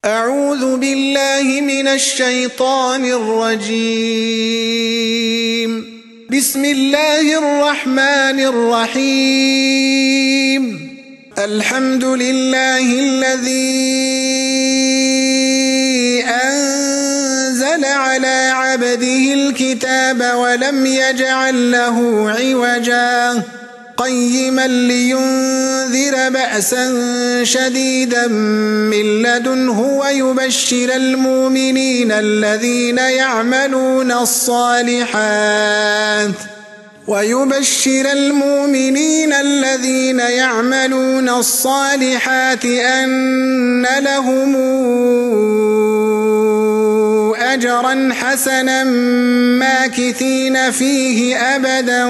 أعوذ بالله من الشيطان الرجيم. بسم الله الرحمن الرحيم. الحمد لله الذي أنزل على عبده الكتاب ولم يجعل له عوجا قيما لينذر بأسا شديدا من لدنه ويبشر المؤمنين الذين يعملون الصالحات أن لهم أجرا حسنا ماكثين فيه أبدا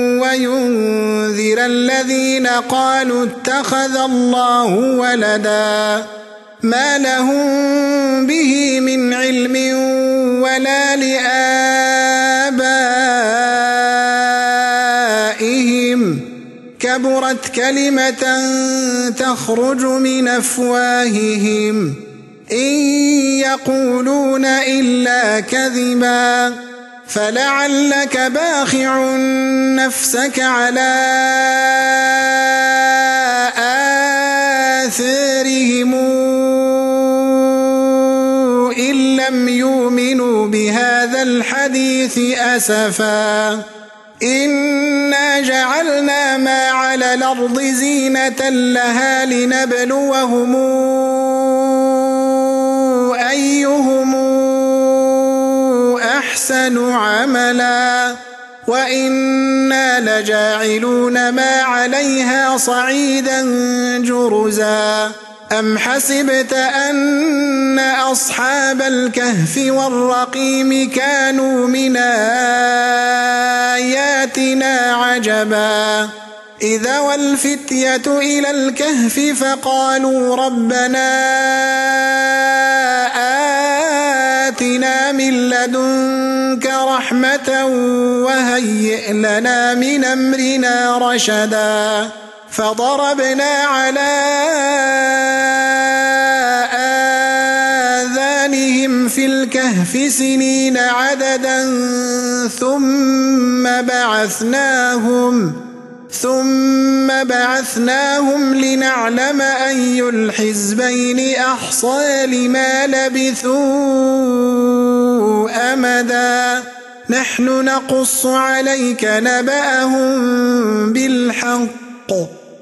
وينذر الذين قالوا اتخذ الله ولدا ما لهم به من علم ولا لآبائهم كبرت كلمة تخرج من أفواههم إن يقولون إلا كذبا فلعلك باخع نفسك على آثارهم إن لم يؤمنوا بهذا الحديث أسفا إنا جعلنا ما على الأرض زينة لها لنبلوهم أيهم أحسن عملا وإنا لجاعلون ما عليها صعيدا جرزا أم حسبت أن أصحاب الكهف والرقيم كانوا من آياتنا عجبا إذا والفتية إلى الكهف فقالوا ربنا آتنا من لدنك رحمة وهيئ لنا من أمرنا رشدا فضربنا على آذانهم في الكهف سنين عددا ثم بعثناهم لنعلم أي الحزبين أحصى لما لبثوا أمدا نحن نقص عليك نبأهم بالحق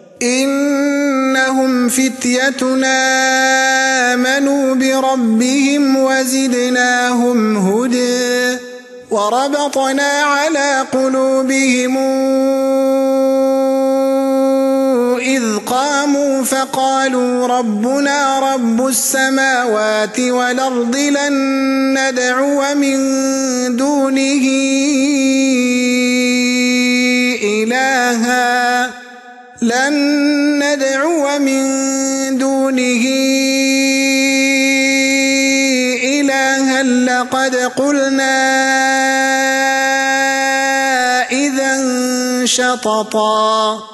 إنهم فتيتنا آمنوا بربهم وزدناهم هدى وربطنا على قلوبهم إذ قاموا فقالوا ربنا رب السماوات والأرض لن ندعو من دونه إلها لقد قلنا إذا شططا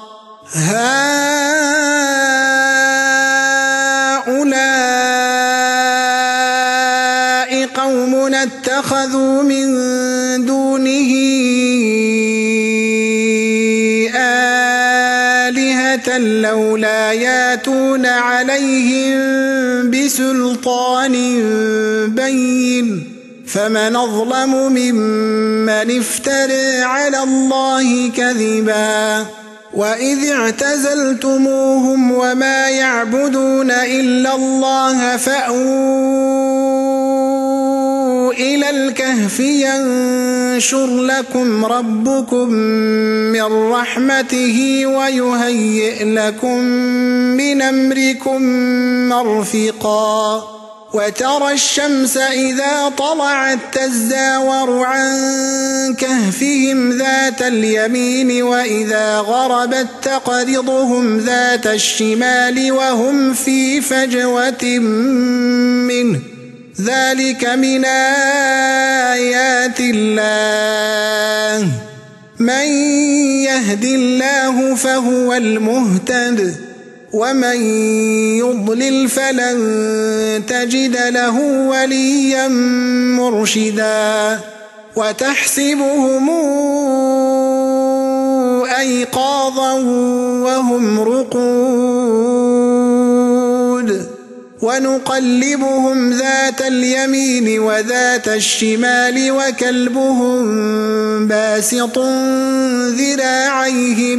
هؤلاء قومنا اتخذوا من دونه آلهة لولا ياتون عليهم بسلطان بين فمن أظلم ممن افترى على الله كذبا وإذ اعتزلتموهم وما يعبدون إلا الله فأووا إلى الكهف ينشر لكم ربكم من رحمته ويهيئ لكم من أمركم مرفقا وترى الشمس إذا طلعت تزاور عن كهفهم ذات اليمين وإذا غربت تقرضهم ذات الشمال وهم في فجوة منه ذلك من آيات الله من يهد الله فهو المهتد ومن يضلل فلن تجد له وليا مرشدا وتحسبهم أيقاظا وهم رقود ونقلبهم ذات اليمين وذات الشمال وكلبهم باسط ذراعيه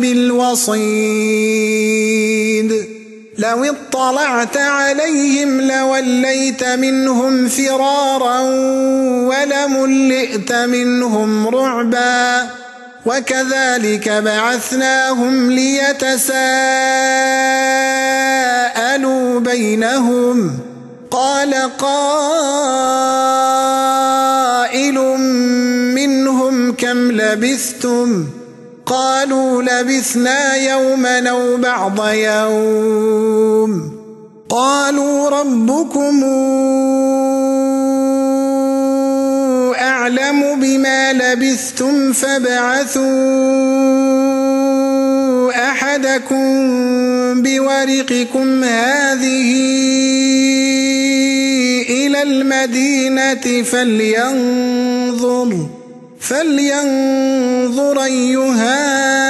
بالوصيد لو اطلعت عليهم لوليت منهم فرارا ولملئت منهم رعبا وكذلك بعثناهم ليتساءلوا بينهم قال قائل منهم كم لبثتم قالوا لبثنا يوما أو بعض يوم قالوا ربكم أعلم بما لبثتم فابعثوا أحدكم بورقكم هذه إلى المدينة فلينظر أيها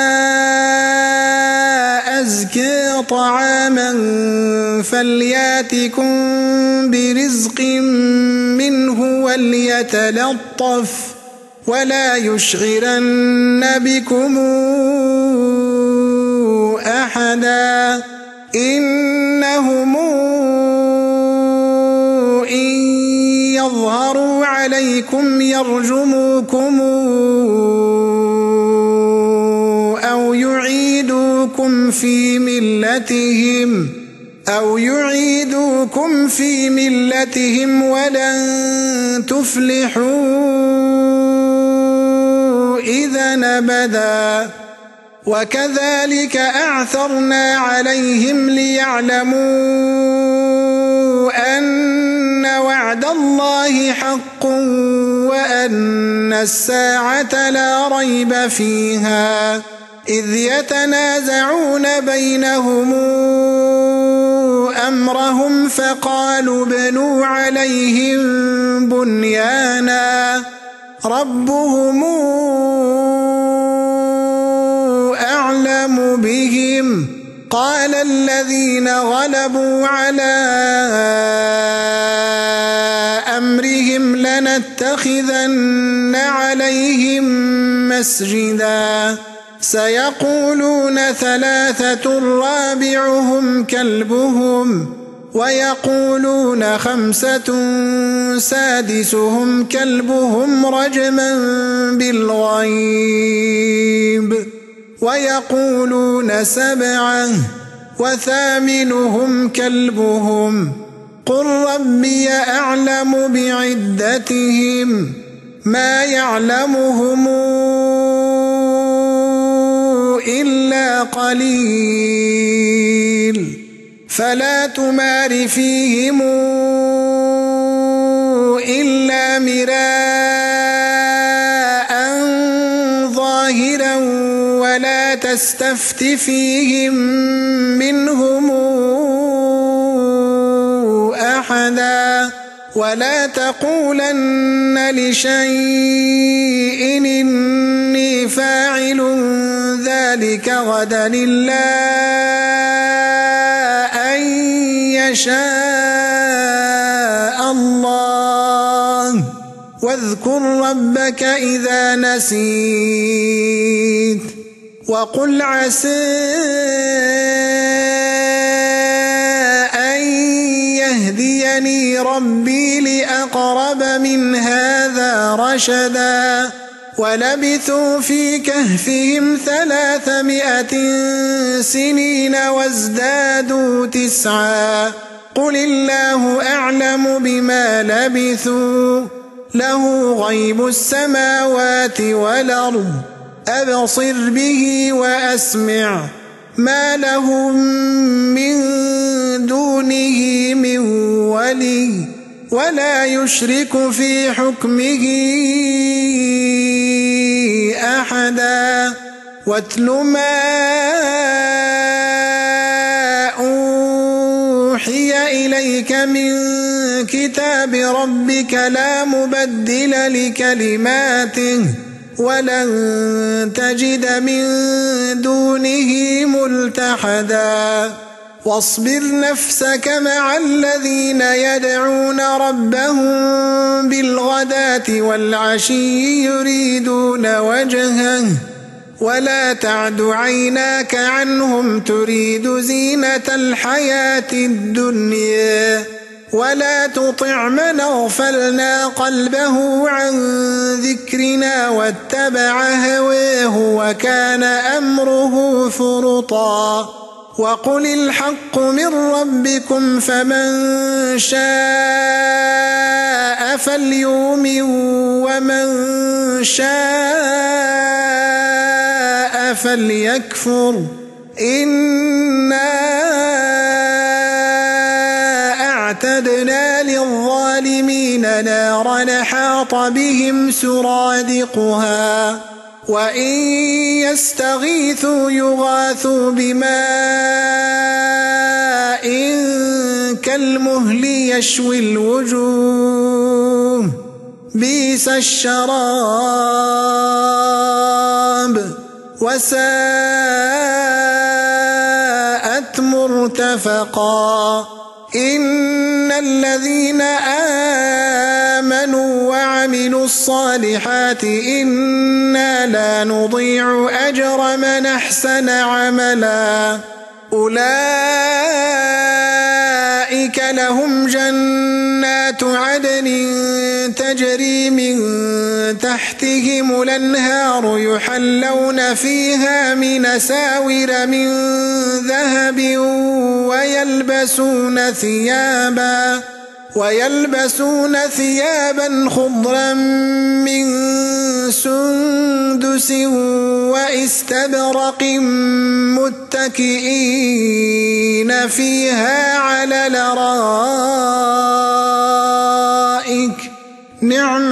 أزكى طعاما فلياتكم برزق منه وليتلطف ولا يشغلن بكم أحدا إنهم إن يظهروا عليكم يرجموكم أو يعيدوكم في ملتهم ولن تفلحوا إذا أبدا وكذلك أعثرنا عليهم ليعلموا أن وعد الله حق وأن الساعة لا ريب فيها إذ يتنازعون بينهم أمرهم فقالوا بنوا عليهم بنيانا ربهم أعلم بهم قال الذين غلبوا على أمرهم لنتخذن عليهم مسجدا سيقولون ثلاثة رابعهم كلبهم ويقولون خمسة سادسهم كلبهم رجما بالغيب ويقولون سبعة وثامنهم كلبهم قل ربي أعلم بعدتهم ما يعلمهم إلا قليل فلا تمار فيهم إلا مراء ظاهرا ولا تستفت فيهم منهم أحدا ولا تقولن لشيء إني فاعل ذلك غدا إلا أن يشاء الله واذكر ربك إذا نسيت وقل عسى أن يهديني ربي لأقرب من هذا رشدا ولبثوا في كهفهم 300 سنين وازدادوا 9 قل الله أعلم بما لبثوا له غيب السماوات والأرض أبصر به وأسمع ما لهم من دونه من ولي ولا يشرك في حكمه أحدا واتل ما ذلك من كتاب ربك لا مبدل لكلماته ولن تجد من دونه ملتحدا واصبر نفسك مع الذين يدعون ربهم بالغداة والعشي يريدون وجهه ولا تعد عيناك عنهم تريد زينة الحياة الدنيا ولا تطع من اغفلنا قلبه عن ذكرنا واتبع هواه وكان أمره فرطا وقل الحق من ربكم فمن شاء فليؤمن ومن شاء فليكفر إنا أعتدنا للظالمين نارا حاط بهم سرادقها وإن يستغيثوا يغاثوا بماء كالمهل يشوي الوجوه بئس الشراب وساءت مرتفقا إن الذين آمنوا وعملوا الصالحات إنا لا نضيع أجر من أحسن عملا أولئك لهم جنات عدن تجري من تحتهم الأنهار يحلون فيها من ساور من ذهب ويلبسون ثيابا خضرا من سندس واستبرق متكئين فيها على الأرائك نعم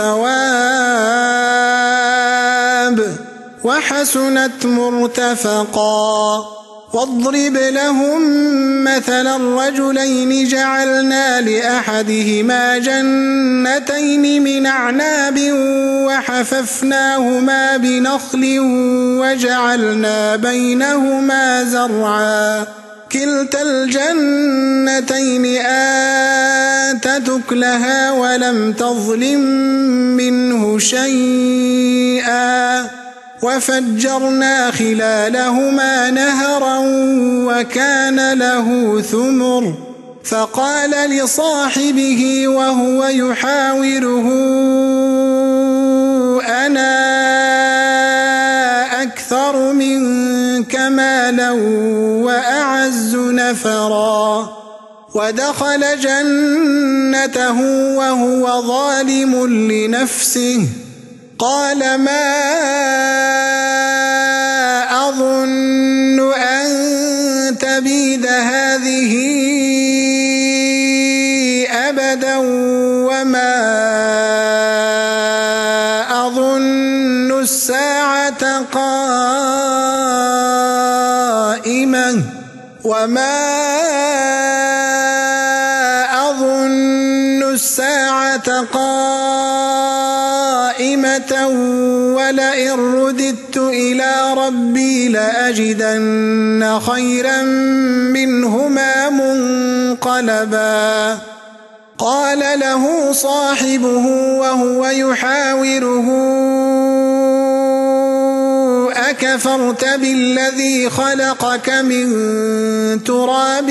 الثواب وحسنت مرتفقا واضرب لهم مثلا الرجلين جعلنا لأحدهما جنتين من أعناب وحففناهما بنخل وجعلنا بينهما زرعا كلتا الجنتين آتت أكلها ولم تظلم منه شيئا وفجرنا خلالهما نهرا وكان له ثمر فقال لصاحبه وهو يحاوره أنا أكثر منك مالا وأعز نفرا ودخل جنته وهو ظالم لنفسه قال ما أظن أن تبيد هذه أبدا وما أظن الساعة قائمة ولئن رددت إلى ربي لأجدن خيرا منهما منقلبا قال له صاحبه وهو يحاوره أكفرت بالذي خلقك من تراب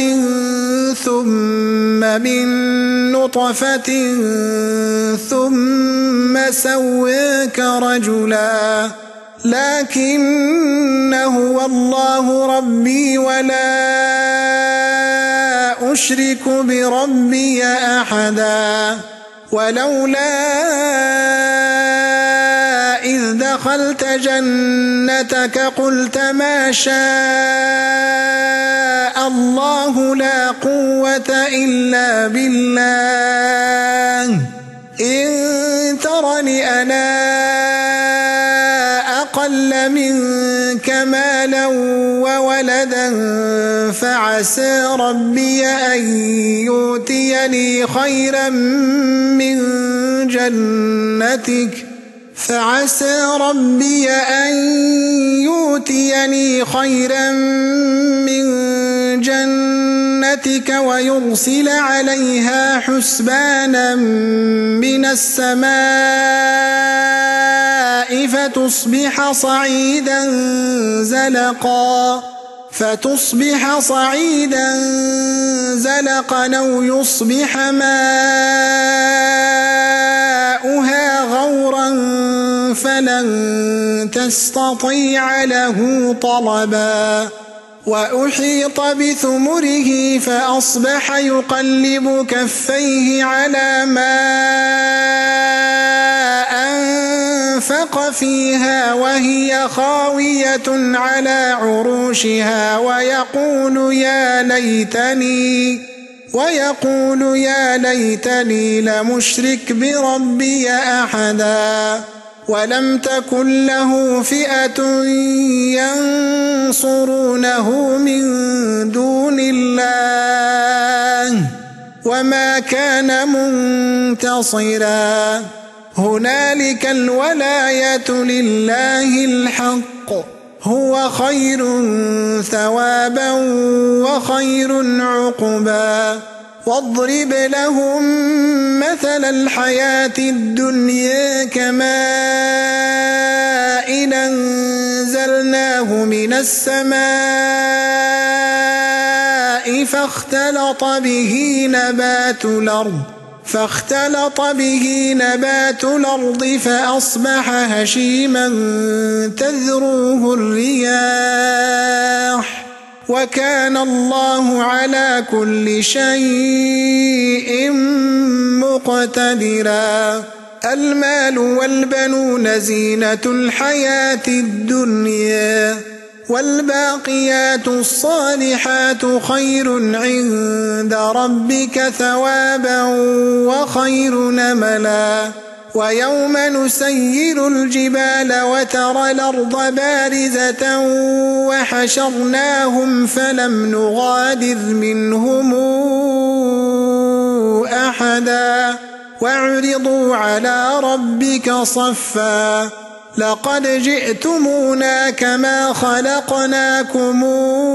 ثم من نطفة ثم سويك رجلا لكن هو الله ربي ولا أشرك بربي أحدا ولولا إذ دخلت جنتك قلت ما شاء الله لا قوة إلا بالله إن ترني أنا أقل منك مالا وولدا فعسى ربي أن يؤتيني خيرا من جنتك ويرسل عليها حسبانا من السماء فتصبح صعيدا زلقا أو يصبح ماؤها غورا فلن تستطيع له طلبا وأحيط بثمره فأصبح يقلب كفيه على ما أنفق فيها وهي خاوية على عروشها ويقول يا ليتني لمشرك بربي أحدا ولم تكن له فئة ينصرونه من دون الله وما كان منتصرا هنالك الولاية لله الحق هو خير ثوابا وخير عقبا واضرب لهم مثل الحياة الدنيا كماء أنزلناه من السماء فاختلط به نبات الأرض فأصبح هشيما تذروه الرياح وكان الله على كل شيء مقتدرا المال والبنون زينة الحياة الدنيا والباقيات الصالحات خير عند ربك ثوابا وخير نملا ويوم نسير الجبال وترى الأرض بارزة وحشرناهم فلم نغادر منهم أحدا وعرضوا على ربك صفا لقد جئتمونا كما خلقناكم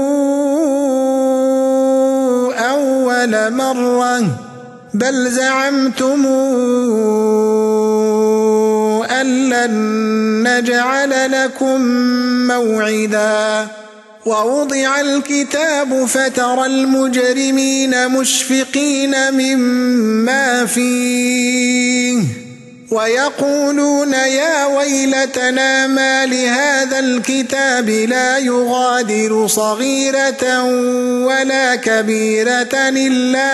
أول مرة بل زعمتم أن لن نجعل لكم موعدا ووضع الكتاب فترى المجرمين مشفقين مما فيه ويقولون يا ويلتنا ما لهذا الكتاب لا يغادر صغيرة ولا كبيرة إلا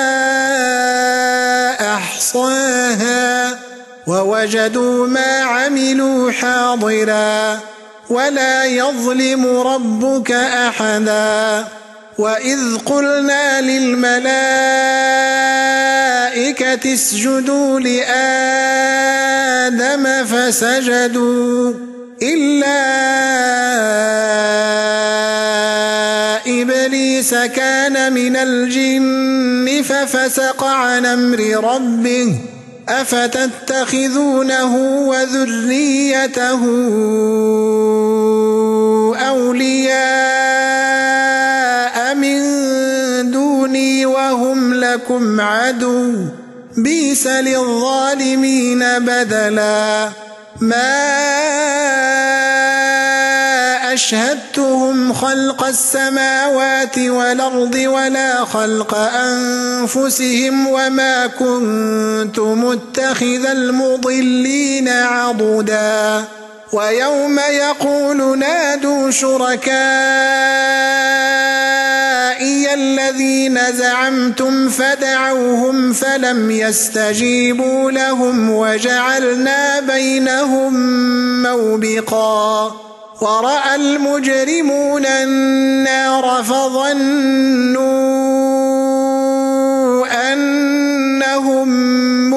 أحصاها ووجدوا ما عملوا حاضرا ولا يظلم ربك أحدا وإذ قلنا للملائكة اسجدوا لآدم فسجدوا إلا إبليس كان من الجن ففسق عن أمر ربه أفتتخذونه وذريته أولياء من دوني وهم لكم عدو بئس للظالمين بدلا ما أشهدتهم خلق السماوات والأرض ولا خلق أنفسهم وما كنت متخذ المضلين عضدا ويوم يقول نادوا شركائي الذين زعمتم فدعوهم فلم يستجيبوا لهم وجعلنا بينهم موبقا ورأى المجرمون النار فظنوا أنهم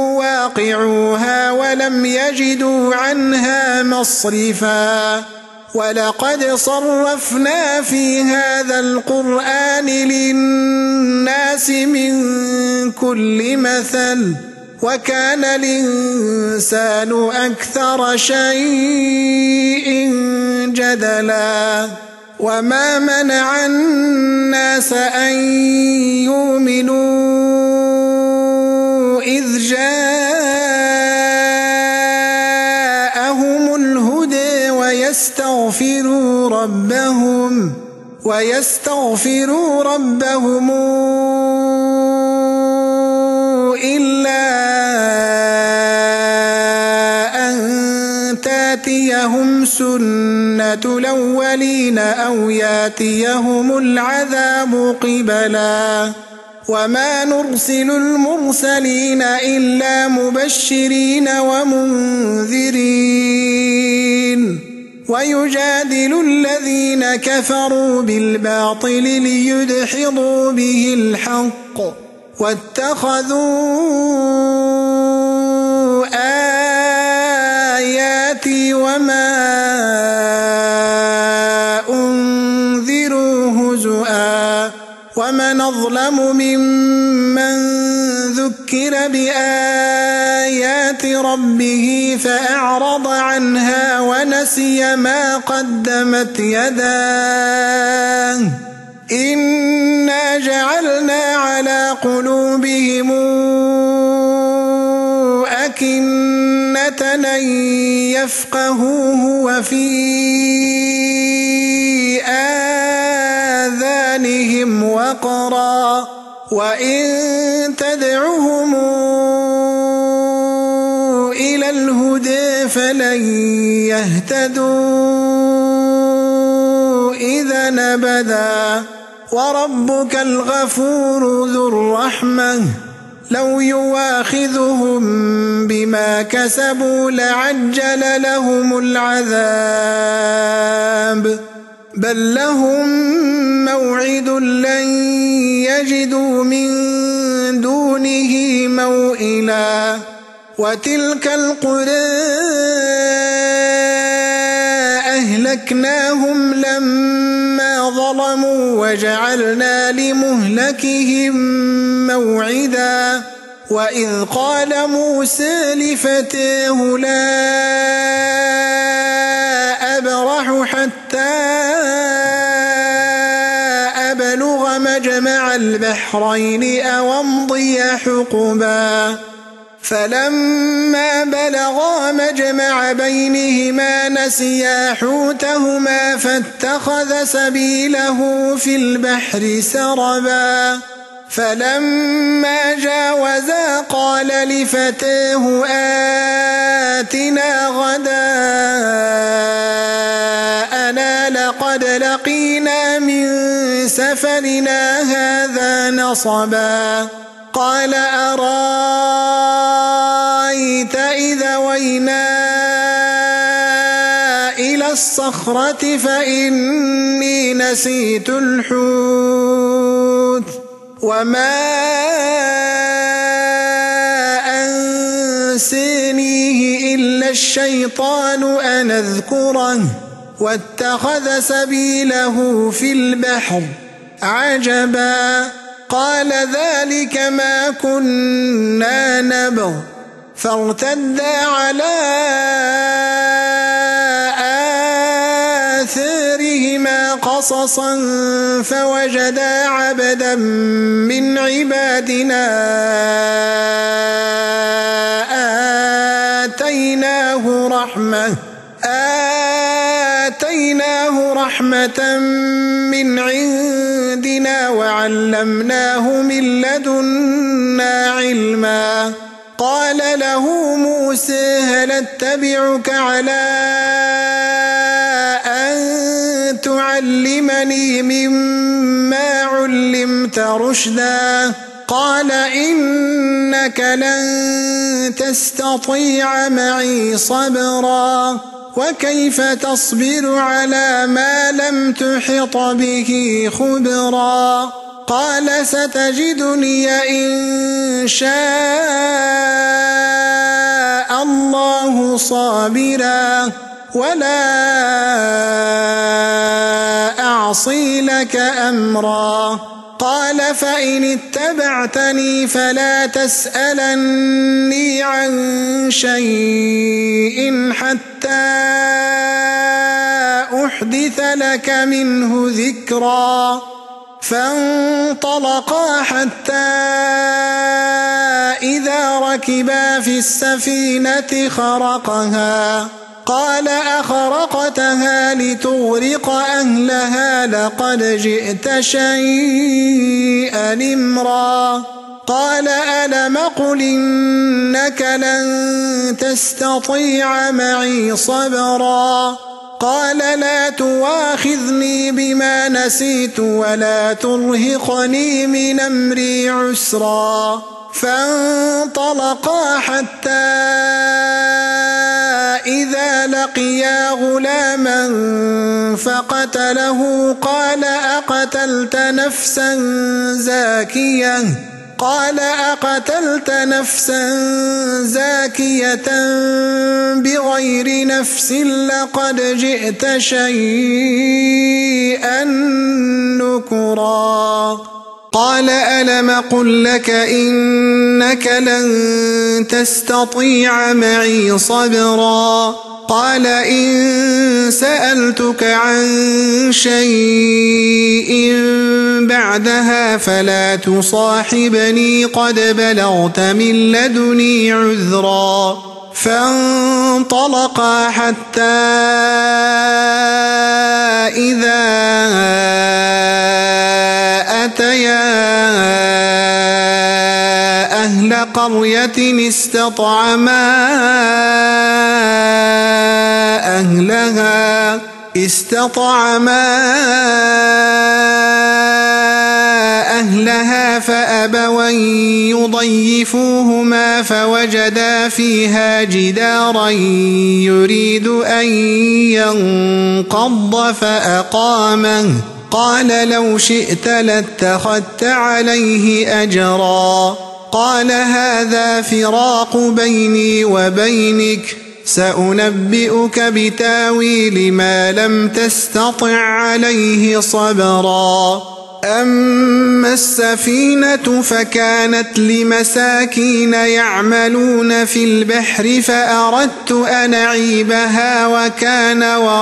مواقعوها ولم يجدوا عنها مصرفا ولقد صرفنا في هذا القرآن للناس من كل مثل وكان الإنسان أكثر شيء جدلا وما منع الناس أن يؤمنوا إذ جاءهم الهدى ويستغفروا ربهم إلا أن تاتيهم سنة الأولين أو ياتيهم العذاب قبلا وما نرسل المرسلين إلا مبشرين ومنذرين ويجادل الذين كفروا بالباطل ليدحضوا به الحق واتخذوا آياتي وما أنذروا هزؤا ومن أظلم ممن ذكر بآيات ربه فأعرض عنها ونسي ما قدمت يداه إنا جعلنا على قلوبهم أكنة أن يفقهوه وفي آذانهم وقرا وإن تدعهم إلى الهدى فلن يهتدوا إذا أبدا وربك الغفور ذو الرحمة لو يواخذهم بما كسبوا لعجل لهم العذاب بل لهم موعد لن يجدوا من دونه موئلا وتلك القرى أهلكناهم لما ظلموا وجعلنا لمهلكهم موعدا وإذ قال موسى لفتاه لا أبرح حتى أبلغ مجمع البحرين أو أمضي حقبا فلما بلغا مجمع بينهما نسيا حوتهما فاتخذ سبيله في البحر سربا فلما جاوزا قال لفتاه آتنا غداءنا لقد لقينا من سفرنا هذا نصبا قال أرأيت إذا وينا إلى الصخرة فإني نسيت الحوت وما أنسانيه إلا الشيطان أن أذكره واتخذ سبيله في البحر عجبا قال ذلك ما كنا نبغ فارتدا على آثارهما قصصا فوجدا عبدا من عبادنا آتيناه رحمة من عندنا وعلمناه من لدنا علما قال له موسى هل اتبعك على أن تعلمني مما علمت رشدا قال إنك لن تستطيع معي صبرا وكيف تصبر على ما لم تحط به خبرا قال ستجدني إن شاء الله صابرا ولا أعصي لك أمرا. قال فإن اتبعتني فلا تسألني عن شيء حتى أحدث لك منه ذكرا. فانطلقا حتى إذا ركبا في السفينة خرقها قال أخرقتها لتغرق أهلها لقد جئت شيئا إمرا. قال ألم قل إنك لن تستطيع معي صبرا. قال لا تواخذني بما نسيت ولا ترهقني من أمري عسرا. فانطلقا حتى إذا لقيا غلاما فقتله قال أقتلت نفسا زاكية بغير نفس لقد جئت شيئا نكرا. قال ألم قل لك إنك لن تستطيع معي صبرا. قال إن سألتك عن شيء بعدها فلا تصاحبني قد بلغت من لدني عذرا. فانطلقا حتى إذا أتيا أهل قرية استطعما أهلها فأبوا أن يضيفوهما فوجدا فيها جدارا يريد أن ينقض فأقامه. قال لو شئت لاتخذت عليه أجرا. قال هذا فراق بيني وبينك سأنبئك بتاويل ما لم تستطع عليه صبرا. أما السفينة فكانت لمساكين يعملون في البحر فأردت أن أعيبها وكان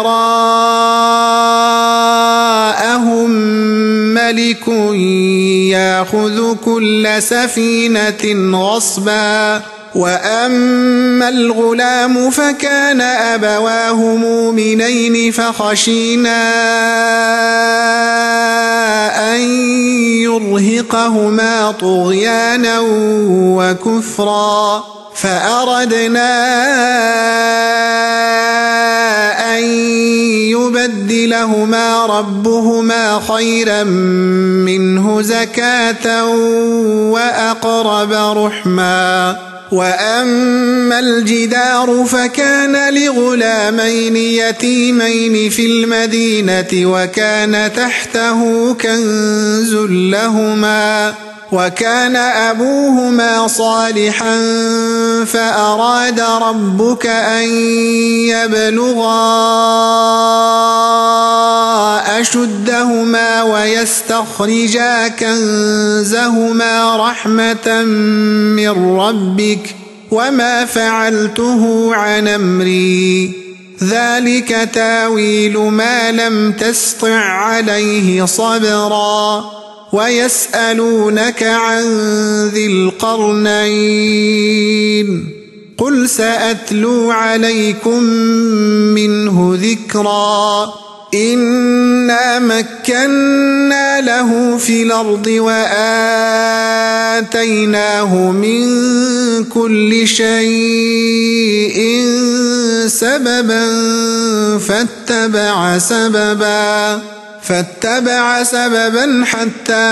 وراءهم ملك يأخذ كل سفينة غصبا. وأما الغلام فكان أبواه مؤمنين فخشينا أن يرهقهما طغيانا وكفرا. فأردنا أن يبدلهما ربهما خيرا منه زكاة وأقرب رحما. وأما الجدار فكان لغلامين يتيمين في المدينة وكان تحته كنز لهما وكان أبوهما صالحا فأراد ربك أن يبلغا أشدهما ويستخرجا كنزهما رحمة من ربك وما فعلته عن أمري ذلك تاويل ما لم تسطع عليه صبرا. ويسألونك عن ذي القرنين قل سأتلو عليكم منه ذكرا. إنا مكنا له في الأرض وآتيناه من كل شيء سببا فاتبع سببا حتى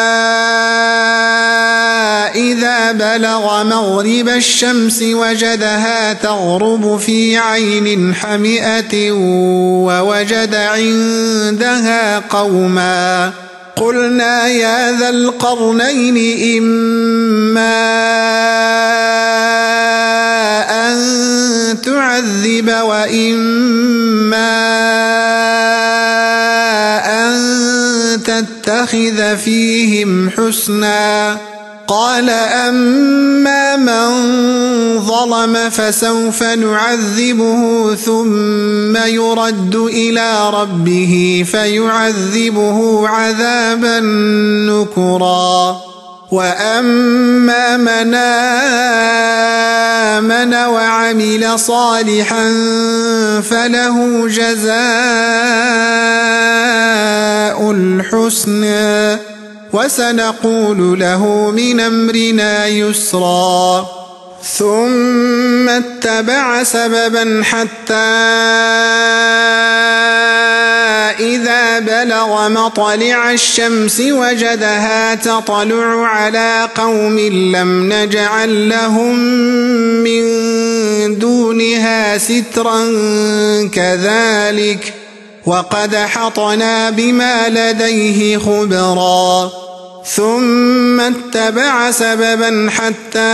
إذا بلغ مغرب الشمس وجدها تغرب في عين حمئة ووجد عندها قوما قلنا يا ذا القرنين إما أن تعذب وإما نتخذ فيهم حسنا. قال أما من ظلم فسوف نعذبه ثم يرد إلى ربه فيعذبه عذابا نكرا. وأما من آمن وعمل صالحا فله جزاء الحسنى وسنقول له من أمرنا يسرا. ثم اتبع سببا حتى إذا بلغ مطلع الشمس وجدها تطلع على قوم لم نجعل لهم من دونها سترا كذلك وقد حطنا بما لديه خبرا. ثم اتبع سببا حتى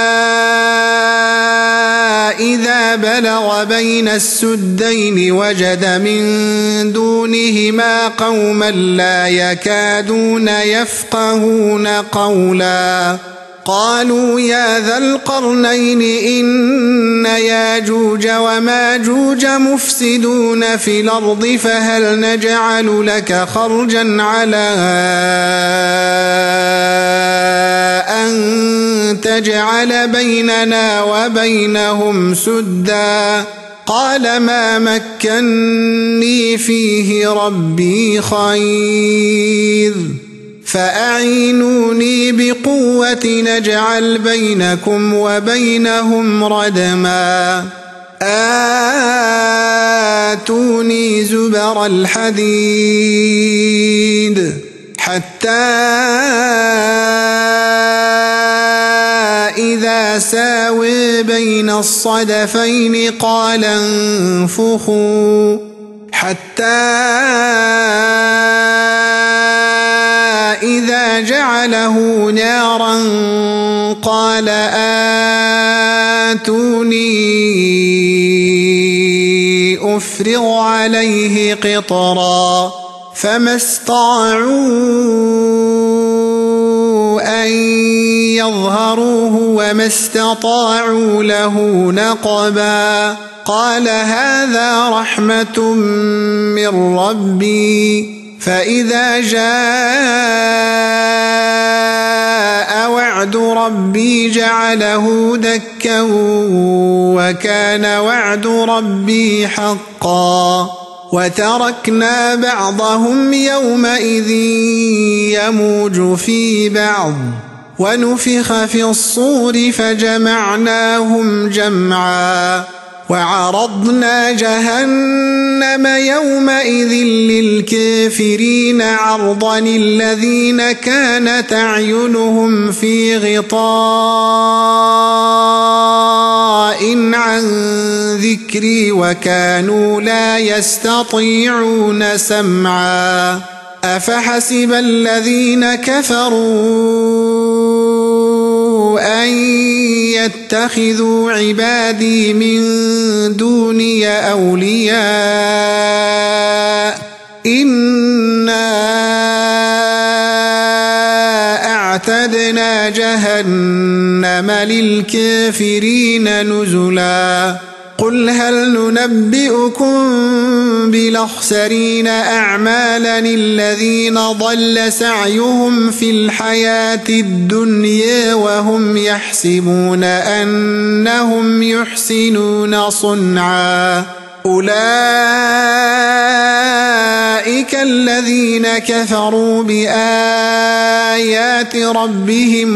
إذا بلغ بين السدين وجد من دونهما قوما لا يكادون يفقهون قولا. قالوا يا ذا القرنين إن ياجوج وماجوج مفسدون في الأرض فهل نجعل لك خرجا على أن تجعل بيننا وبينهم سدا. قال ما مكني فيه ربي خير فأعينوني بقوة نجعل بينكم وبينهم ردما. آتوني زبر الحديد حتى إذا ساوي بين الصدفين قال انفخوا حتى إذا جعله نارا قال آتوني أفرغ عليه قطرا. فما استطاعوا أن يظهروه وما استطاعوا له نقبا. قال هذا رحمة من ربي فإذا جاء وعد ربي جعله دكا وكان وعد ربي حقا. وتركنا بعضهم يومئذ يموج في بعض ونفخ في الصور فجمعناهم جمعا. وعرضنا جهنم يومئذ للكافرين عرضا الذين كانت أعينهم في غطاء عن ذكري وكانوا لا يستطيعون سمعا. أفحسب الذين كفروا أن يتخذوا عبادي من دوني أولياء إنا أعتدنا جهنم للكافرين نزلا. قل هل ننبئكم بالأخسرين أعمالا الذين ضل سعيهم في الحياة الدنيا وهم يحسبون أنهم يحسنون صنعا. أولئك الذين كفروا بآيات ربهم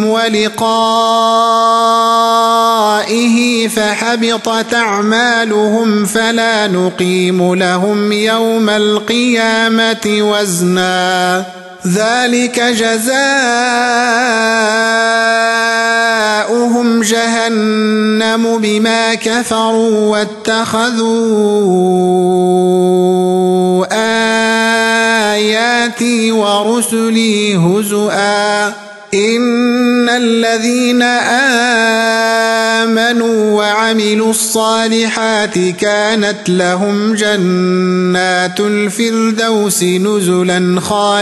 ولقائه فحبطت أعمالهم فلا نقيم لهم يوم القيامة وزنا. ذلك جزاؤهم جهنم بما كفروا واتخذوا آياتي ورسلي هزؤا. إن الذين آمنوا وعملوا وعملوا الصالحات كانت لهم جنات الفردوس نزلا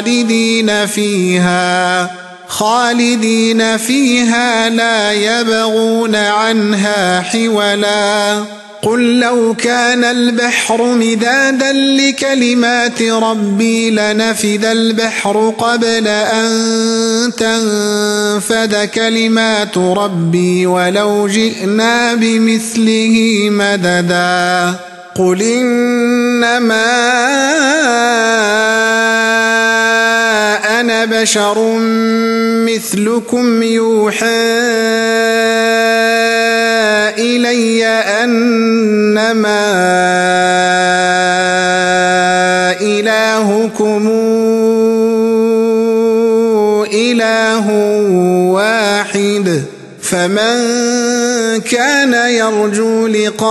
خالدين فيها لا يبغون عنها حولا. قل لو كان البحر مدادا لكلمات ربي لنفد البحر قبل أن تنفد كلمات ربي ولو جئنا بمثله مددا. قل إنما أنا بشر مثلكم يوحى إلي أنما إلهكم إله واحد. فمن كان يرجو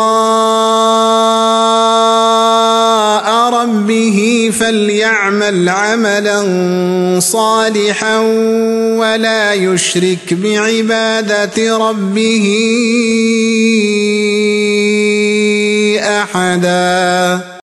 لقاء ربه فليعمل عملا صالحا ولا يشرك بعبادة ربه أحدا.